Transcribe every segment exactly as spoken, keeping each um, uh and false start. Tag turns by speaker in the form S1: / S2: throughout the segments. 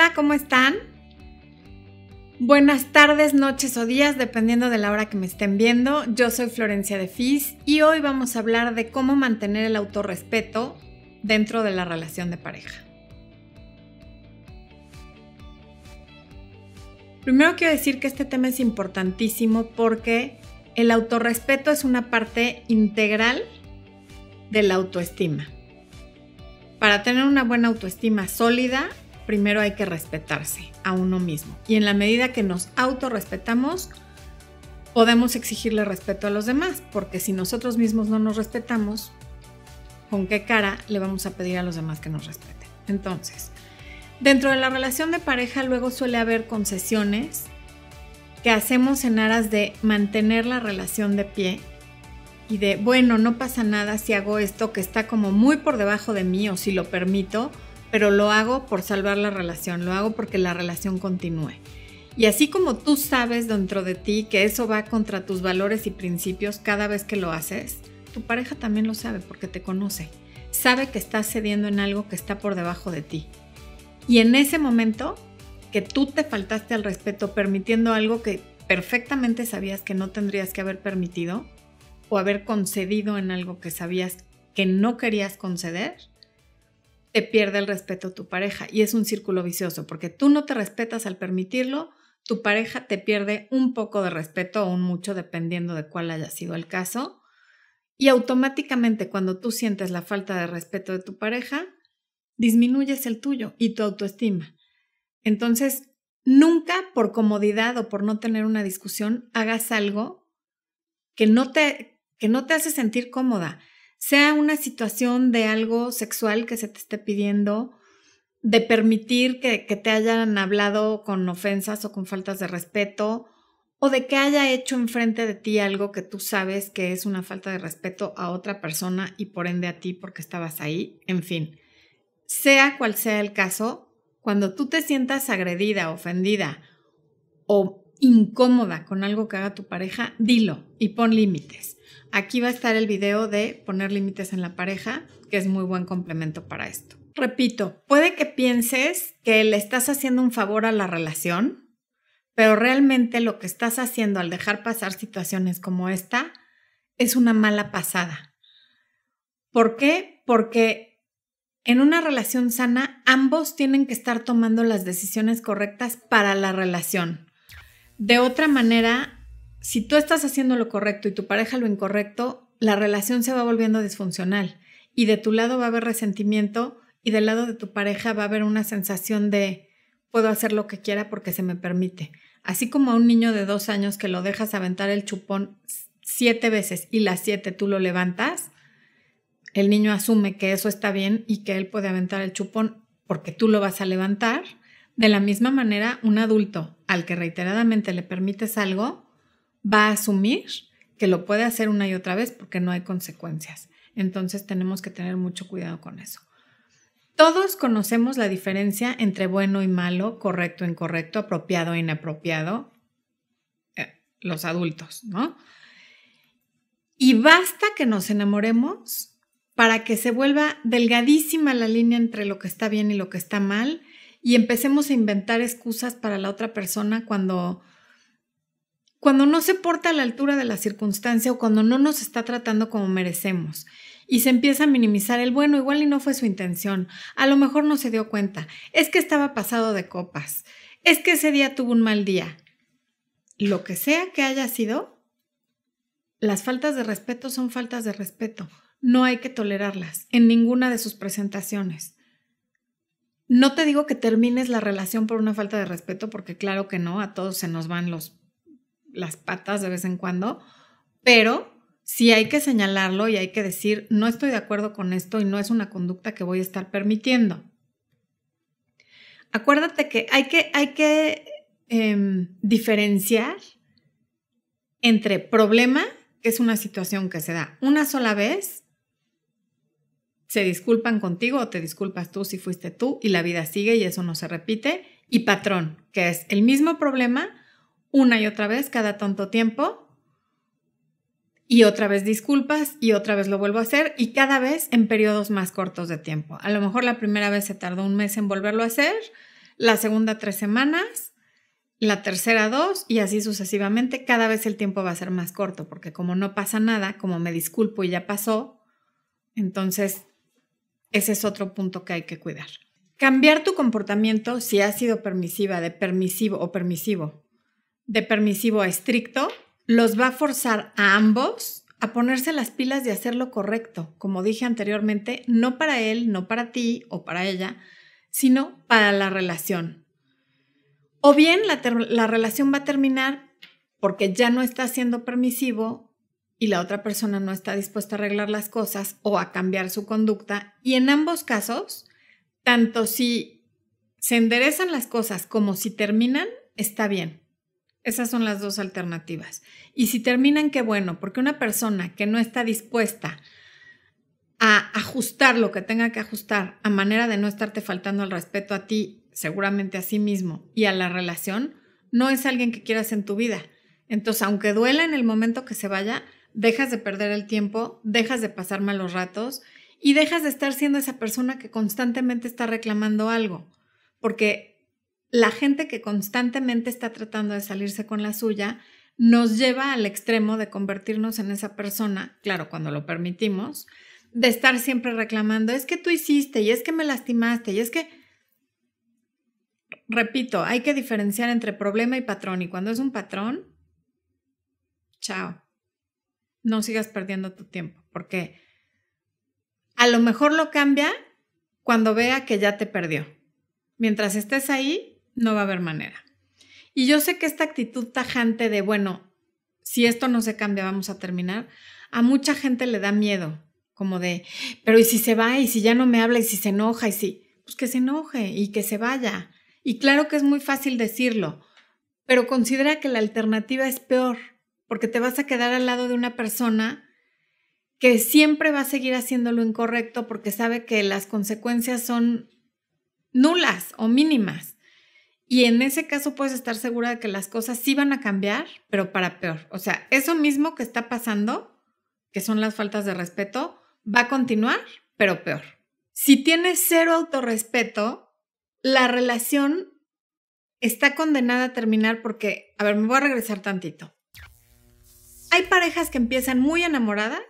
S1: Hola, ¿cómo están? Buenas tardes, noches o días, dependiendo de la hora que me estén viendo. Yo soy Florencia de Fis y hoy vamos a hablar de cómo mantener el autorrespeto dentro de la relación de pareja. Primero quiero decir que este tema es importantísimo porque el autorrespeto es una parte integral de la autoestima. Para tener una buena autoestima sólida, primero hay que respetarse a uno mismo. Y en la medida que nos autorrespetamos, podemos exigirle respeto a los demás, porque si nosotros mismos no nos respetamos, ¿con qué cara le vamos a pedir a los demás que nos respeten? Entonces, dentro de la relación de pareja luego suele haber concesiones que hacemos en aras de mantener la relación de pie y de, bueno, no pasa nada si hago esto que está como muy por debajo de mí o si lo permito, pero lo hago por salvar la relación, lo hago porque la relación continúe. Y así como tú sabes dentro de ti que eso va contra tus valores y principios cada vez que lo haces, tu pareja también lo sabe porque te conoce. Sabe que estás cediendo en algo que está por debajo de ti. Y en ese momento que tú te faltaste al respeto permitiendo algo que perfectamente sabías que no tendrías que haber permitido o haber concedido en algo que sabías que no querías conceder, te pierde el respeto tu pareja y es un círculo vicioso porque tú no te respetas al permitirlo, tu pareja te pierde un poco de respeto o un mucho dependiendo de cuál haya sido el caso y automáticamente cuando tú sientes la falta de respeto de tu pareja, disminuyes el tuyo y tu autoestima. Entonces, nunca por comodidad o por no tener una discusión hagas algo que no te, que no te hace sentir cómoda. Sea una situación de algo sexual que se te esté pidiendo, de permitir que, que te hayan hablado con ofensas o con faltas de respeto, o de que haya hecho enfrente de ti algo que tú sabes que es una falta de respeto a otra persona y por ende a ti porque estabas ahí. En fin, sea cual sea el caso, cuando tú te sientas agredida, ofendida o incómoda con algo que haga tu pareja, dilo y pon límites. Aquí va a estar el video de poner límites en la pareja, que es muy buen complemento para esto. Repito, puede que pienses que le estás haciendo un favor a la relación, pero realmente lo que estás haciendo al dejar pasar situaciones como esta es una mala pasada. ¿Por qué? Porque en una relación sana, ambos tienen que estar tomando las decisiones correctas para la relación. De otra manera, si tú estás haciendo lo correcto y tu pareja lo incorrecto, la relación se va volviendo disfuncional y de tu lado va a haber resentimiento y del lado de tu pareja va a haber una sensación de puedo hacer lo que quiera porque se me permite. Así como a un niño de dos años que lo dejas aventar el chupón siete veces y las siete tú lo levantas, el niño asume que eso está bien y que él puede aventar el chupón porque tú lo vas a levantar. De la misma manera, un adulto al que reiteradamente le permites algo va a asumir que lo puede hacer una y otra vez porque no hay consecuencias. Entonces tenemos que tener mucho cuidado con eso. Todos conocemos la diferencia entre bueno y malo, correcto e incorrecto, apropiado e inapropiado, eh, los adultos, ¿no? Y basta que nos enamoremos para que se vuelva delgadísima la línea entre lo que está bien y lo que está mal y empecemos a inventar excusas para la otra persona cuando... Cuando no se porta a la altura de la circunstancia o cuando no nos está tratando como merecemos y se empieza a minimizar el bueno, igual y no fue su intención, a lo mejor no se dio cuenta, es que estaba pasado de copas, es que ese día tuvo un mal día. Lo que sea que haya sido, las faltas de respeto son faltas de respeto, no hay que tolerarlas en ninguna de sus presentaciones. No te digo que termines la relación por una falta de respeto porque claro que no, a todos se nos van los las patas de vez en cuando, pero sí hay que señalarlo y hay que decir, no estoy de acuerdo con esto y no es una conducta que voy a estar permitiendo. Acuérdate que hay que, hay que eh, diferenciar entre problema, que es una situación que se da una sola vez, se disculpan contigo o te disculpas tú si fuiste tú y la vida sigue y eso no se repite, y patrón, que es el mismo problema una y otra vez, cada tanto tiempo, y otra vez disculpas, y otra vez lo vuelvo a hacer, y cada vez en periodos más cortos de tiempo. A lo mejor la primera vez se tardó un mes en volverlo a hacer, la segunda tres semanas, la tercera dos y así sucesivamente. Cada vez el tiempo va a ser más corto porque como no pasa nada, como me disculpo y ya pasó, entonces ese es otro punto que hay que cuidar. Cambiar tu comportamiento si has sido permisiva, de permisivo o permisivo, de permisivo a estricto, los va a forzar a ambos a ponerse las pilas de hacer lo correcto, como dije anteriormente, no para él, no para ti o para ella, sino para la relación. O bien la, ter- la relación va a terminar porque ya no está siendo permisivo y la otra persona no está dispuesta a arreglar las cosas o a cambiar su conducta. Y en ambos casos, tanto si se enderezan las cosas como si terminan, está bien. Esas son las dos alternativas. Y si terminan, qué bueno, porque una persona que no está dispuesta a ajustar lo que tenga que ajustar a manera de no estarte faltando el respeto a ti, seguramente a sí mismo y a la relación, no es alguien que quieras en tu vida. Entonces, aunque duela en el momento que se vaya, dejas de perder el tiempo, dejas de pasar malos ratos y dejas de estar siendo esa persona que constantemente está reclamando algo. Porque la gente que constantemente está tratando de salirse con la suya nos lleva al extremo de convertirnos en esa persona, claro, cuando lo permitimos, de estar siempre reclamando, es que tú hiciste y es que me lastimaste y es que, repito, hay que diferenciar entre problema y patrón y cuando es un patrón, chao, no sigas perdiendo tu tiempo porque a lo mejor lo cambia cuando vea que ya te perdió. Mientras estés ahí, no va a haber manera. Y yo sé que esta actitud tajante de, bueno, si esto no se cambia, vamos a terminar, a mucha gente le da miedo, como de, pero ¿y si se va? ¿Y si ya no me habla? ¿Y si se enoja? ¿Y si? Pues que se enoje y que se vaya. Y claro que es muy fácil decirlo, pero considera que la alternativa es peor, porque te vas a quedar al lado de una persona que siempre va a seguir haciendo lo incorrecto porque sabe que las consecuencias son nulas o mínimas. Y en ese caso puedes estar segura de que las cosas sí van a cambiar, pero para peor. O sea, eso mismo que está pasando, que son las faltas de respeto, va a continuar, pero peor. Si tienes cero autorrespeto, la relación está condenada a terminar porque, a ver, me voy a regresar tantito. Hay parejas que empiezan muy enamoradas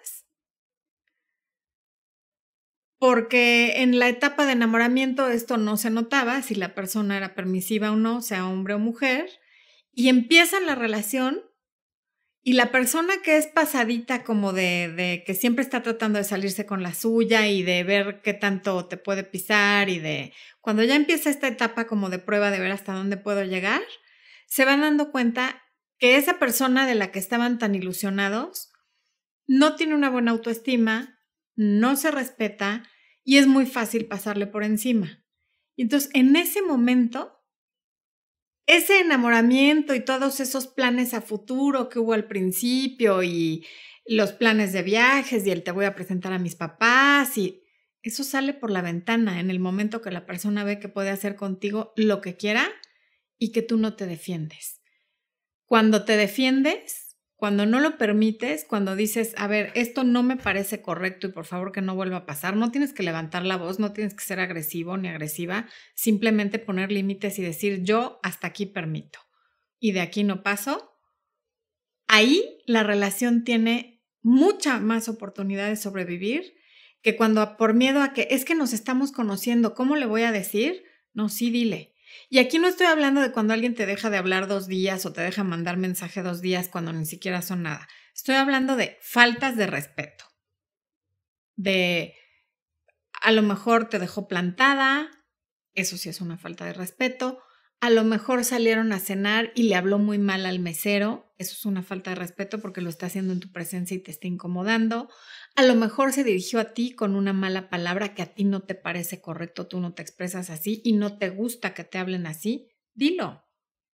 S1: porque en la etapa de enamoramiento esto no se notaba, si la persona era permisiva o no, sea hombre o mujer, y empiezan la relación y la persona que es pasadita como de, de que siempre está tratando de salirse con la suya y de ver qué tanto te puede pisar y de cuando ya empieza esta etapa como de prueba de ver hasta dónde puedo llegar, se van dando cuenta que esa persona de la que estaban tan ilusionados no tiene una buena autoestima, no se respeta y es muy fácil pasarle por encima. Y entonces, en ese momento, ese enamoramiento y todos esos planes a futuro que hubo al principio y los planes de viajes y el te voy a presentar a mis papás y eso sale por la ventana en el momento que la persona ve que puede hacer contigo lo que quiera y que tú no te defiendes. Cuando te defiendes, cuando no lo permites, cuando dices, a ver, esto no me parece correcto y por favor que no vuelva a pasar, no tienes que levantar la voz, no tienes que ser agresivo ni agresiva, simplemente poner límites y decir, yo hasta aquí permito y de aquí no paso. Ahí la relación tiene mucha más oportunidad de sobrevivir que cuando por miedo a que es que nos estamos conociendo, ¿cómo le voy a decir? No, sí, dile. Y aquí no estoy hablando de cuando alguien te deja de hablar dos días o te deja mandar mensaje dos días cuando ni siquiera son nada. Estoy hablando de faltas de respeto. De a lo mejor te dejó plantada, eso sí es una falta de respeto. A lo mejor salieron a cenar y le habló muy mal al mesero, eso es una falta de respeto porque lo está haciendo en tu presencia y te está incomodando. A lo mejor se dirigió a ti con una mala palabra que a ti no te parece correcto, tú no te expresas así y no te gusta que te hablen así, dilo.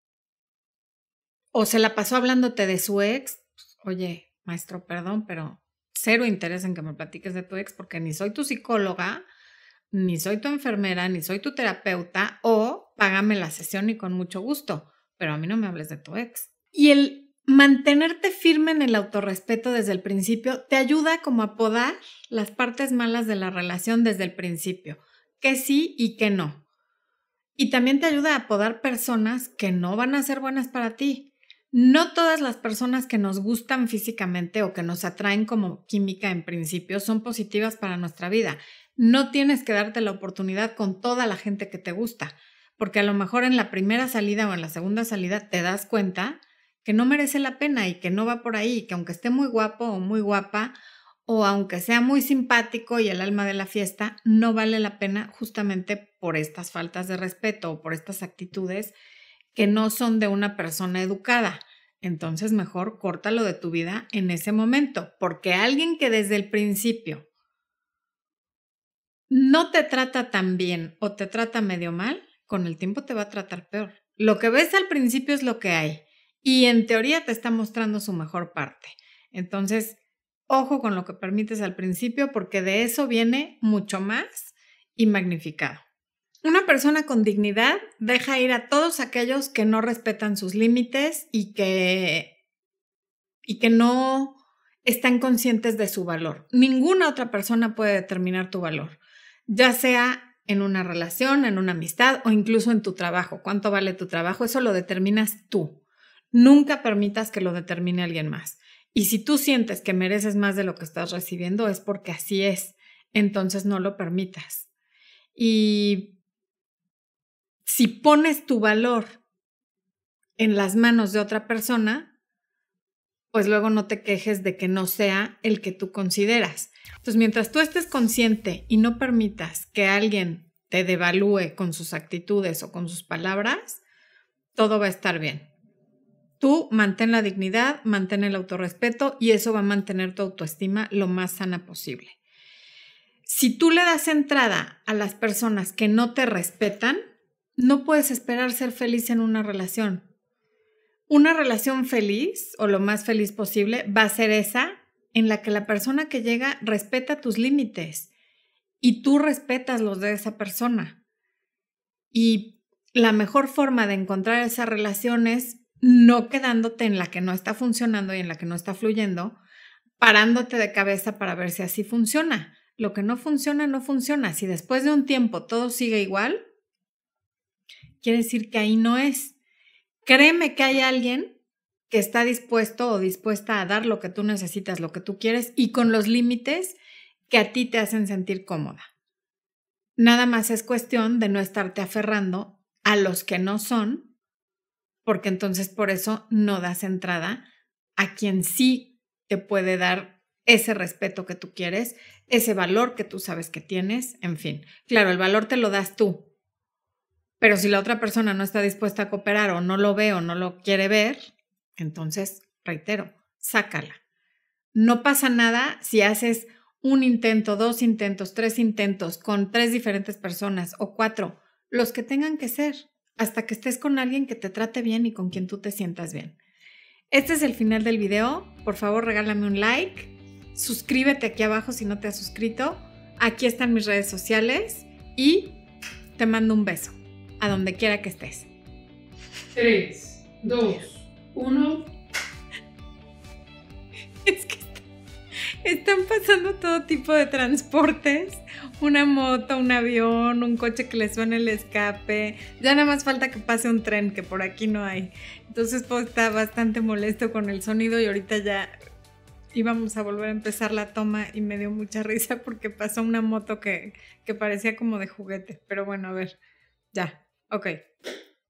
S1: O se la pasó hablándote de su ex, oye, maestro, perdón, pero cero interés en que me platiques de tu ex porque ni soy tu psicóloga, ni soy tu enfermera, ni soy tu terapeuta, o págame la sesión y con mucho gusto, pero a mí no me hables de tu ex. Y el mantenerte firme en el autorrespeto desde el principio te ayuda como a podar las partes malas de la relación desde el principio, que sí y que no. Y también te ayuda a podar personas que no van a ser buenas para ti. No todas las personas que nos gustan físicamente o que nos atraen como química en principio son positivas para nuestra vida. No tienes que darte la oportunidad con toda la gente que te gusta, porque a lo mejor en la primera salida o en la segunda salida te das cuenta que no merece la pena y que no va por ahí, que aunque esté muy guapo o muy guapa, o aunque sea muy simpático y el alma de la fiesta, no vale la pena justamente por estas faltas de respeto o por estas actitudes que no son de una persona educada. Entonces mejor córtalo de tu vida en ese momento, porque alguien que desde el principio no te trata tan bien o te trata medio mal, con el tiempo te va a tratar peor. Lo que ves al principio es lo que hay y en teoría te está mostrando su mejor parte. Entonces, ojo con lo que permites al principio porque de eso viene mucho más y magnificado. Una persona con dignidad deja ir a todos aquellos que no respetan sus límites y que, y que no están conscientes de su valor. Ninguna otra persona puede determinar tu valor, ya sea en una relación, en una amistad o incluso en tu trabajo. ¿Cuánto vale tu trabajo? Eso lo determinas tú. Nunca permitas que lo determine alguien más. Y si tú sientes que mereces más de lo que estás recibiendo, es porque así es. Entonces no lo permitas. Y si pones tu valor en las manos de otra persona, pues luego no te quejes de que no sea el que tú consideras. Entonces, mientras tú estés consciente y no permitas que alguien te devalúe con sus actitudes o con sus palabras, todo va a estar bien. Tú mantén la dignidad, mantén el autorrespeto y eso va a mantener tu autoestima lo más sana posible. Si tú le das entrada a las personas que no te respetan, no puedes esperar ser feliz en una relación. Una relación feliz o lo más feliz posible va a ser esa en la que la persona que llega respeta tus límites y tú respetas los de esa persona. Y la mejor forma de encontrar esa relación es no quedándote en la que no está funcionando y en la que no está fluyendo, parándote de cabeza para ver si así funciona. Lo que no funciona, no funciona. Si después de un tiempo todo sigue igual, quiere decir que ahí no es. Créeme que hay alguien que está dispuesto o dispuesta a dar lo que tú necesitas, lo que tú quieres y con los límites que a ti te hacen sentir cómoda. Nada más es cuestión de no estarte aferrando a los que no son, porque entonces por eso no das entrada a quien sí te puede dar ese respeto que tú quieres, ese valor que tú sabes que tienes, en fin. Claro, el valor te lo das tú, pero si la otra persona no está dispuesta a cooperar o no lo ve o no lo quiere ver, entonces, reitero, sácala. No pasa nada si haces un intento, dos intentos, tres intentos con tres diferentes personas o cuatro, los que tengan que ser, hasta que estés con alguien que te trate bien y con quien tú te sientas bien. Este es el final del video. Por favor, regálame un like. Suscríbete aquí abajo si no te has suscrito. Aquí están mis redes sociales y te mando un beso, a donde quiera que estés.
S2: tres, dos, uno.
S1: Es que están pasando todo tipo de transportes. Una moto, un avión, un coche que le suene el escape. Ya nada más falta que pase un tren, que por aquí no hay. Entonces pues está bastante molesto con el sonido y ahorita ya íbamos a volver a empezar la toma y me dio mucha risa porque pasó una moto que, que parecía como de juguete. Pero bueno, a ver, ya, ok.